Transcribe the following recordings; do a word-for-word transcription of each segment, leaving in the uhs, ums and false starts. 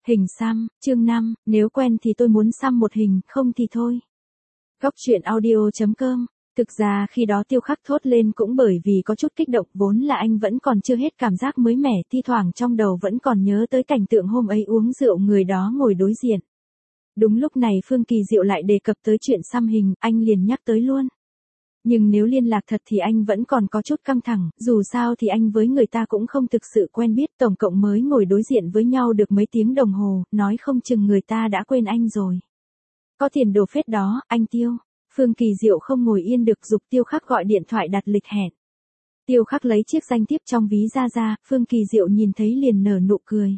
Hình xăm, chương năm, nếu quen thì tôi muốn xăm một hình, không thì thôi. Góc truyện audio chấm com. Thực ra khi đó Tiêu Khắc thốt lên cũng bởi vì có chút kích động, vốn là anh vẫn còn chưa hết cảm giác mới mẻ, thi thoảng trong đầu vẫn còn nhớ tới cảnh tượng hôm ấy uống rượu người đó ngồi đối diện. Đúng lúc này Phương Kỳ Diệu lại đề cập tới chuyện xăm hình, anh liền nhắc tới luôn. Nhưng nếu liên lạc thật thì anh vẫn còn có chút căng thẳng, dù sao thì anh với người ta cũng không thực sự quen biết, tổng cộng mới ngồi đối diện với nhau được mấy tiếng đồng hồ, nói không chừng người ta đã quên anh rồi. Có tiền đồ phết đó, anh Tiêu. Phương Kỳ Diệu không ngồi yên được giục Tiêu Khắc gọi điện thoại đặt lịch hẹn. Tiêu Khắc lấy chiếc danh thiếp trong ví ra ra, Phương Kỳ Diệu nhìn thấy liền nở nụ cười.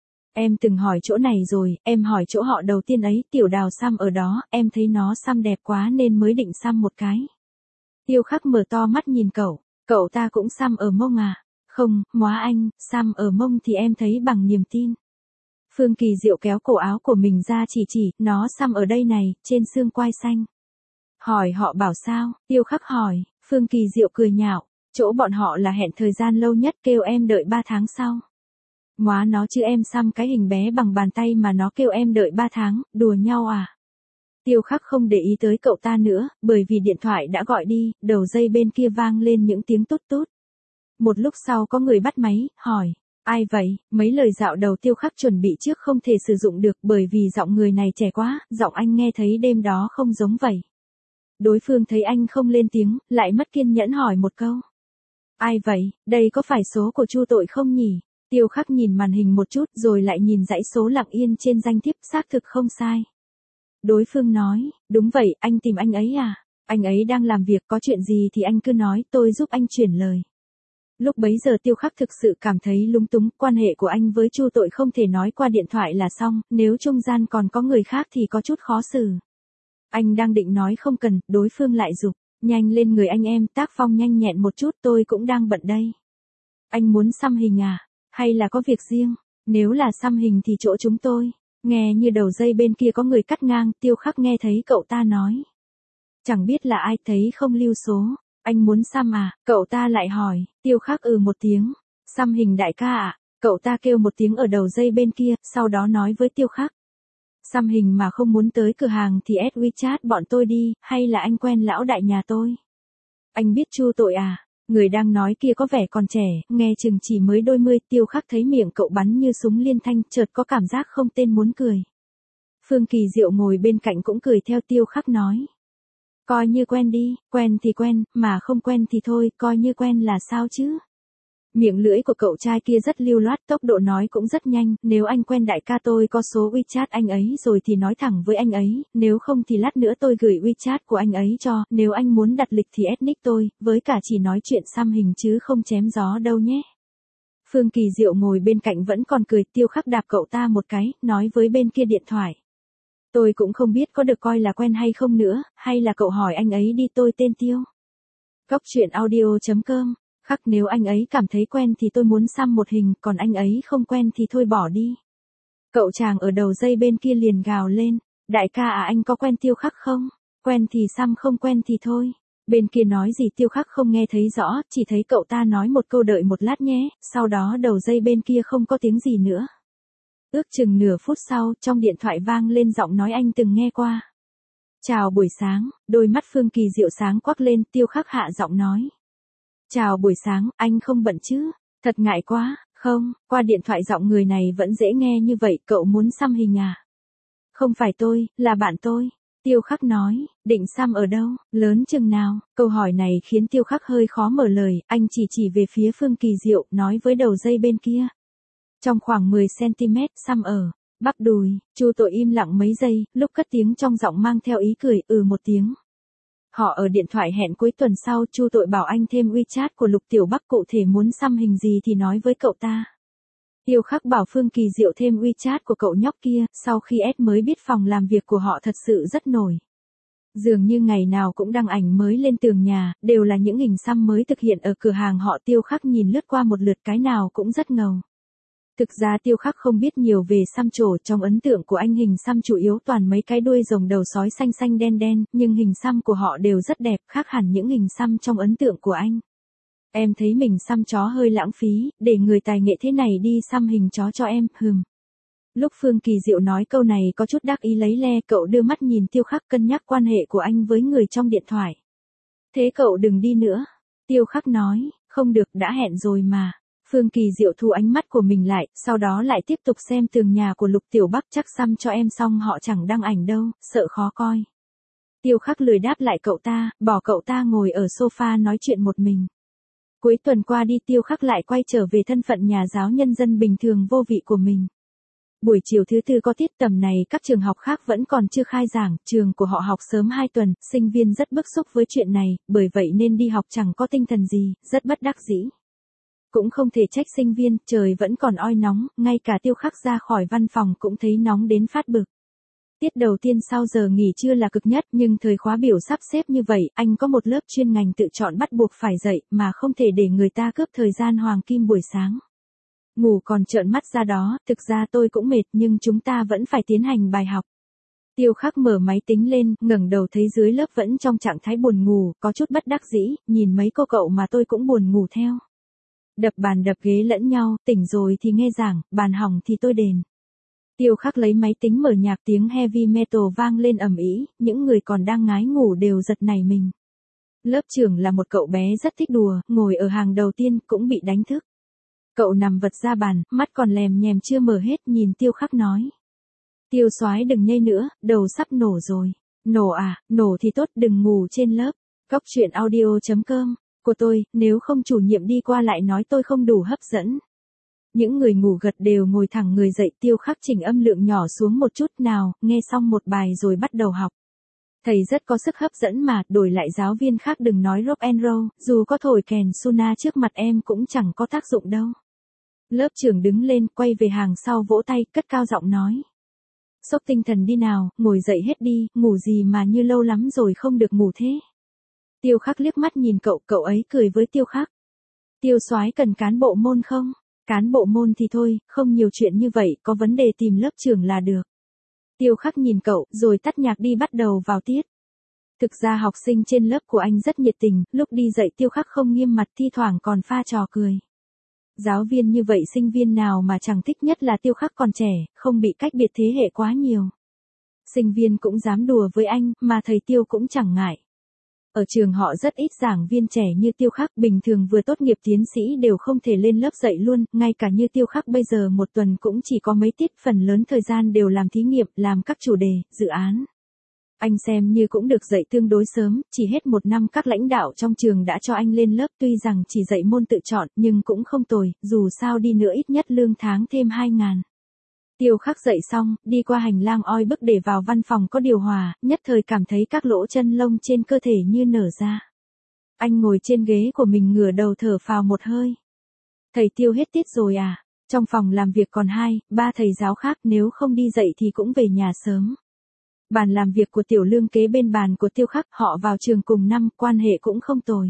Em từng hỏi chỗ này rồi, em hỏi chỗ họ đầu tiên ấy, Tiểu Đào xăm ở đó, em thấy nó xăm đẹp quá nên mới định xăm một cái. Tiêu Khắc mở to mắt nhìn cậu, cậu ta cũng xăm ở mông à? Không, móa anh, xăm ở mông thì em thấy bằng niềm tin. Phương Kỳ Diệu kéo cổ áo của mình ra chỉ chỉ, nó xăm ở đây này, trên xương quai xanh. Hỏi họ bảo sao? Tiêu Khắc hỏi, Phương Kỳ Diệu cười nhạo, chỗ bọn họ là hẹn thời gian lâu nhất, kêu em đợi ba tháng sau. Móa nó chứ em xăm cái hình bé bằng bàn tay mà nó kêu em đợi ba tháng, đùa nhau à? Tiêu Khắc không để ý tới cậu ta nữa, bởi vì điện thoại đã gọi đi, đầu dây bên kia vang lên những tiếng tút tút. Một lúc sau có người bắt máy, hỏi, ai vậy? Mấy lời dạo đầu Tiêu Khắc chuẩn bị trước không thể sử dụng được bởi vì giọng người này trẻ quá, giọng anh nghe thấy đêm đó không giống vậy. Đối phương thấy anh không lên tiếng, lại mất kiên nhẫn hỏi một câu. Ai vậy, đây có phải số của Chu Tội không nhỉ? Tiêu Khắc nhìn màn hình một chút rồi lại nhìn dãy số lặng yên trên danh thiếp, xác thực không sai. Đối phương nói, đúng vậy, anh tìm anh ấy à? Anh ấy đang làm việc, có chuyện gì thì anh cứ nói, tôi giúp anh chuyển lời. Lúc bấy giờ Tiêu Khắc thực sự cảm thấy lúng túng, quan hệ của anh với Chu Tội không thể nói qua điện thoại là xong, nếu trung gian còn có người khác thì có chút khó xử. Anh đang định nói không cần, đối phương lại giục, nhanh lên người anh em, tác phong nhanh nhẹn một chút, tôi cũng đang bận đây. Anh muốn xăm hình à? Hay là có việc riêng? Nếu là xăm hình thì chỗ chúng tôi. Nghe như đầu dây bên kia có người cắt ngang, Tiêu Khắc nghe thấy cậu ta nói. Chẳng biết là ai, thấy không lưu số. Anh muốn xăm à? Cậu ta lại hỏi, Tiêu Khắc ừ một tiếng. Xăm hình đại ca à? Cậu ta kêu một tiếng ở đầu dây bên kia, sau đó nói với Tiêu Khắc. Xăm hình mà không muốn tới cửa hàng thì add WeChat bọn tôi đi, hay là anh quen lão đại nhà tôi? Anh biết Chu Tội à? Người đang nói kia có vẻ còn trẻ, nghe chừng chỉ mới đôi mươi, Tiêu Khắc thấy miệng cậu bắn như súng liên thanh, chợt có cảm giác không tên muốn cười. Phương Kỳ Diệu ngồi bên cạnh cũng cười theo Tiêu Khắc nói. Coi như quen đi, quen thì quen, mà không quen thì thôi, coi như quen là sao chứ? Miệng lưỡi của cậu trai kia rất lưu loát, tốc độ nói cũng rất nhanh, nếu anh quen đại ca tôi có số WeChat anh ấy rồi thì nói thẳng với anh ấy, nếu không thì lát nữa tôi gửi WeChat của anh ấy cho, nếu anh muốn đặt lịch thì add nick tôi, với cả chỉ nói chuyện xăm hình chứ không chém gió đâu nhé. Phương Kỳ Diệu ngồi bên cạnh vẫn còn cười, Tiêu Khắc đạp cậu ta một cái, nói với bên kia điện thoại. Tôi cũng không biết có được coi là quen hay không nữa, hay là cậu hỏi anh ấy đi, tôi tên Tiêu. Góc truyện audio chấm com. Khắc nếu anh ấy cảm thấy quen thì tôi muốn xăm một hình, còn anh ấy không quen thì thôi bỏ đi. Cậu chàng ở đầu dây bên kia liền gào lên, đại ca à anh có quen Tiêu Khắc không? Quen thì xăm, không quen thì thôi. Bên kia nói gì Tiêu Khắc không nghe thấy rõ, chỉ thấy cậu ta nói một câu đợi một lát nhé, sau đó đầu dây bên kia không có tiếng gì nữa. Ước chừng nửa phút sau, trong điện thoại vang lên giọng nói anh từng nghe qua. Chào buổi sáng, đôi mắt Phương Kỳ Diệu sáng quắc lên, Tiêu Khắc hạ giọng nói. Chào buổi sáng, anh không bận chứ? Thật ngại quá, không, qua điện thoại giọng người này vẫn dễ nghe như vậy, cậu muốn xăm hình à? Không phải tôi, là bạn tôi. Tiêu Khắc nói, định xăm ở đâu, lớn chừng nào? Câu hỏi này khiến Tiêu Khắc hơi khó mở lời, anh chỉ chỉ về phía Phương Kỳ Diệu, nói với đầu dây bên kia. Trong khoảng mười xăng-ti-mét, xăm ở bắp đùi. Chu Tội im lặng mấy giây, lúc cất tiếng trong giọng mang theo ý cười, ừ một tiếng. Họ ở điện thoại hẹn cuối tuần sau, Chu Tội bảo anh thêm WeChat của Lục Tiểu Bắc, cụ thể muốn xăm hình gì thì nói với cậu ta. Tiêu Khắc bảo Phương Kỳ Diệu thêm WeChat của cậu nhóc kia, sau khi add mới biết phòng làm việc của họ thật sự rất nổi. Dường như ngày nào cũng đăng ảnh mới lên tường nhà, đều là những hình xăm mới thực hiện ở cửa hàng họ. Tiêu Khắc nhìn lướt qua một lượt cái nào cũng rất ngầu. Thực ra Tiêu Khắc không biết nhiều về xăm trổ, trong ấn tượng của anh hình xăm chủ yếu toàn mấy cái đuôi rồng đầu sói xanh xanh đen đen, nhưng hình xăm của họ đều rất đẹp, khác hẳn những hình xăm trong ấn tượng của anh. Em thấy mình xăm chó hơi lãng phí, để người tài nghệ thế này đi xăm hình chó cho em, hừm. Lúc Phương Kỳ Diệu nói câu này có chút đắc ý lấy le, cậu đưa mắt nhìn Tiêu Khắc cân nhắc quan hệ của anh với người trong điện thoại. Thế cậu đừng đi nữa. Tiêu Khắc nói, không được, đã hẹn rồi mà. Phương Kỳ Diệu thu ánh mắt của mình lại, sau đó lại tiếp tục xem tường nhà của Lục Tiểu Bắc, chắc xăm cho em xong họ chẳng đăng ảnh đâu, sợ khó coi. Tiêu Khắc lười đáp lại cậu ta, bỏ cậu ta ngồi ở sofa nói chuyện một mình. Cuối tuần qua đi Tiêu Khắc lại quay trở về thân phận nhà giáo nhân dân bình thường vô vị của mình. Buổi chiều thứ tư có tiết, tầm này các trường học khác vẫn còn chưa khai giảng, trường của họ học sớm hai tuần, sinh viên rất bức xúc với chuyện này, bởi vậy nên đi học chẳng có tinh thần gì, rất bất đắc dĩ. Cũng không thể trách sinh viên, trời vẫn còn oi nóng, ngay cả Tiêu Khắc ra khỏi văn phòng cũng thấy nóng đến phát bực. Tiết đầu tiên sau giờ nghỉ trưa là cực nhất, nhưng thời khóa biểu sắp xếp như vậy, anh có một lớp chuyên ngành tự chọn bắt buộc phải dạy, mà không thể để người ta cướp thời gian hoàng kim buổi sáng. Ngủ còn trợn mắt ra đó, thực ra tôi cũng mệt nhưng chúng ta vẫn phải tiến hành bài học. Tiêu Khắc mở máy tính lên, ngẩng đầu thấy dưới lớp vẫn trong trạng thái buồn ngủ, có chút bất đắc dĩ, nhìn mấy cô cậu mà tôi cũng buồn ngủ theo. Đập bàn đập ghế lẫn nhau, tỉnh rồi thì nghe giảng, bàn hỏng thì tôi đền. Tiêu Khắc lấy máy tính mở nhạc, tiếng heavy metal vang lên ầm ĩ, những người còn đang ngái ngủ đều giật nảy mình. Lớp trưởng là một cậu bé rất thích đùa, ngồi ở hàng đầu tiên cũng bị đánh thức. Cậu nằm vật ra bàn, mắt còn lèm nhèm chưa mở hết, nhìn Tiêu Khắc nói. Tiêu soái đừng nhây nữa, đầu sắp nổ rồi. Nổ à, nổ thì tốt, đừng ngủ trên lớp. Cóc truyện audio chấm com của tôi, nếu không chủ nhiệm đi qua lại nói tôi không đủ hấp dẫn. Những người ngủ gật đều ngồi thẳng người dậy. Tiêu Khắc chỉnh âm lượng nhỏ xuống một chút, nào, nghe xong một bài rồi bắt đầu học. Thầy rất có sức hấp dẫn mà, đổi lại giáo viên khác đừng nói rock and roll, dù có thổi kèn Suna trước mặt em cũng chẳng có tác dụng đâu. Lớp trưởng đứng lên, quay về hàng sau vỗ tay, cất cao giọng nói. Xốc tinh thần đi nào, ngồi dậy hết đi, ngủ gì mà như lâu lắm rồi không được ngủ thế. Tiêu Khắc liếc mắt nhìn cậu, cậu ấy cười với Tiêu Khắc. Tiêu soái cần cán bộ môn không? Cán bộ môn thì thôi, không nhiều chuyện như vậy, có vấn đề tìm lớp trưởng là được. Tiêu Khắc nhìn cậu, rồi tắt nhạc đi bắt đầu vào tiết. Thực ra học sinh trên lớp của anh rất nhiệt tình, lúc đi dạy Tiêu Khắc không nghiêm mặt, thi thoảng còn pha trò cười. Giáo viên như vậy sinh viên nào mà chẳng thích, nhất là Tiêu Khắc còn trẻ, không bị cách biệt thế hệ quá nhiều. Sinh viên cũng dám đùa với anh, mà thầy Tiêu cũng chẳng ngại. Ở trường họ rất ít giảng viên trẻ như Tiêu Khắc, bình thường vừa tốt nghiệp tiến sĩ đều không thể lên lớp dạy luôn, ngay cả như Tiêu Khắc bây giờ một tuần cũng chỉ có mấy tiết, phần lớn thời gian đều làm thí nghiệm, làm các chủ đề, dự án. Anh xem như cũng được dạy tương đối sớm, chỉ hết một năm các lãnh đạo trong trường đã cho anh lên lớp, tuy rằng chỉ dạy môn tự chọn, nhưng cũng không tồi, dù sao đi nữa ít nhất lương tháng thêm hai ngàn. Tiêu Khắc dậy xong, đi qua hành lang oi bức để vào văn phòng có điều hòa, nhất thời cảm thấy các lỗ chân lông trên cơ thể như nở ra. Anh ngồi trên ghế của mình ngửa đầu thở phào một hơi. Thầy Tiêu hết tiết rồi à? Trong phòng làm việc còn hai, ba thầy giáo khác, nếu không đi dậy thì cũng về nhà sớm. Bàn làm việc của Tiểu Lương kế bên bàn của Tiêu Khắc, họ vào trường cùng năm, quan hệ cũng không tồi.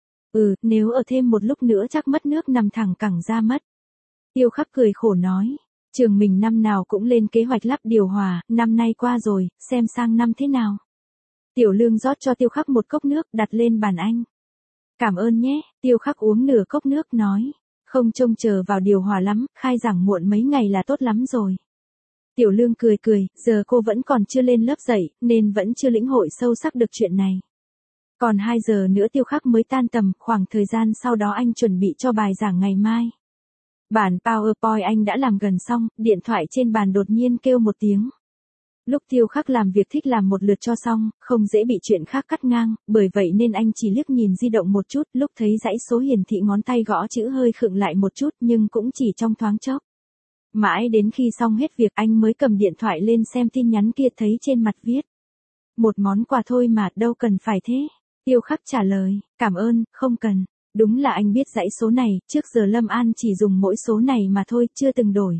Ừ, nếu ở thêm một lúc nữa chắc mất nước nằm thẳng cẳng ra mất. Tiêu Khắc cười khổ nói. Trường mình năm nào cũng lên kế hoạch lắp điều hòa, năm nay qua rồi, xem sang năm thế nào. Tiểu Lương rót cho Tiêu Khắc một cốc nước, đặt lên bàn anh. Cảm ơn nhé, Tiêu Khắc uống nửa cốc nước nói. Không trông chờ vào điều hòa lắm, khai giảng muộn mấy ngày là tốt lắm rồi. Tiểu Lương cười cười, giờ cô vẫn còn chưa lên lớp dạy, nên vẫn chưa lĩnh hội sâu sắc được chuyện này. Còn hai giờ nữa Tiêu Khắc mới tan tầm, khoảng thời gian sau đó anh chuẩn bị cho bài giảng ngày mai. Bản PowerPoint anh đã làm gần xong, điện thoại trên bàn đột nhiên kêu một tiếng. Lúc Tiêu Khắc làm việc thích làm một lượt cho xong, không dễ bị chuyện khác cắt ngang, bởi vậy nên anh chỉ liếc nhìn di động một chút, lúc thấy dãy số hiển thị ngón tay gõ chữ hơi khựng lại một chút, nhưng cũng chỉ trong thoáng chốc. Mãi đến khi xong hết việc anh mới cầm điện thoại lên xem tin nhắn kia, thấy trên mặt viết. Một món quà thôi mà, đâu cần phải thế. Tiêu Khắc trả lời, cảm ơn, không cần. Đúng là anh biết dãy số này, trước giờ Lâm An chỉ dùng mỗi số này mà thôi, chưa từng đổi.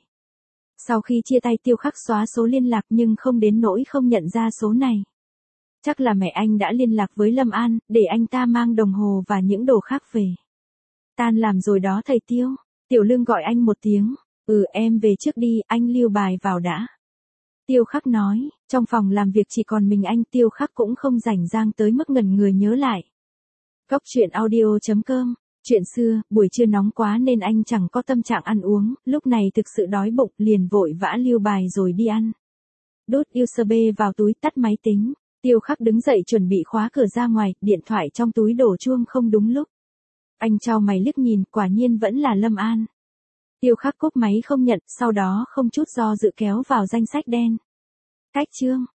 Sau khi chia tay Tiêu Khắc xóa số liên lạc nhưng không đến nỗi không nhận ra số này. Chắc là mẹ anh đã liên lạc với Lâm An, để anh ta mang đồng hồ và những đồ khác về. Tan làm rồi đó thầy Tiêu. Tiểu Lương gọi anh một tiếng. Ừ, em về trước đi, anh lưu bài vào đã. Tiêu Khắc nói, trong phòng làm việc chỉ còn mình anh, Tiêu Khắc cũng không rảnh rang tới mức ngẩn người nhớ lại. Cóc truyện audio chấm com Chuyện xưa, buổi trưa nóng quá nên anh chẳng có tâm trạng ăn uống, lúc này thực sự đói bụng liền vội vã lưu bài rồi đi ăn. Đút u ét bê vào túi tắt máy tính. Tiêu Khắc đứng dậy chuẩn bị khóa cửa ra ngoài, điện thoại trong túi đổ chuông không đúng lúc. Anh chau mày liếc nhìn, quả nhiên vẫn là Lâm An. Tiêu Khắc cúp máy không nhận, sau đó không chút do dự kéo vào danh sách đen. Cách chương.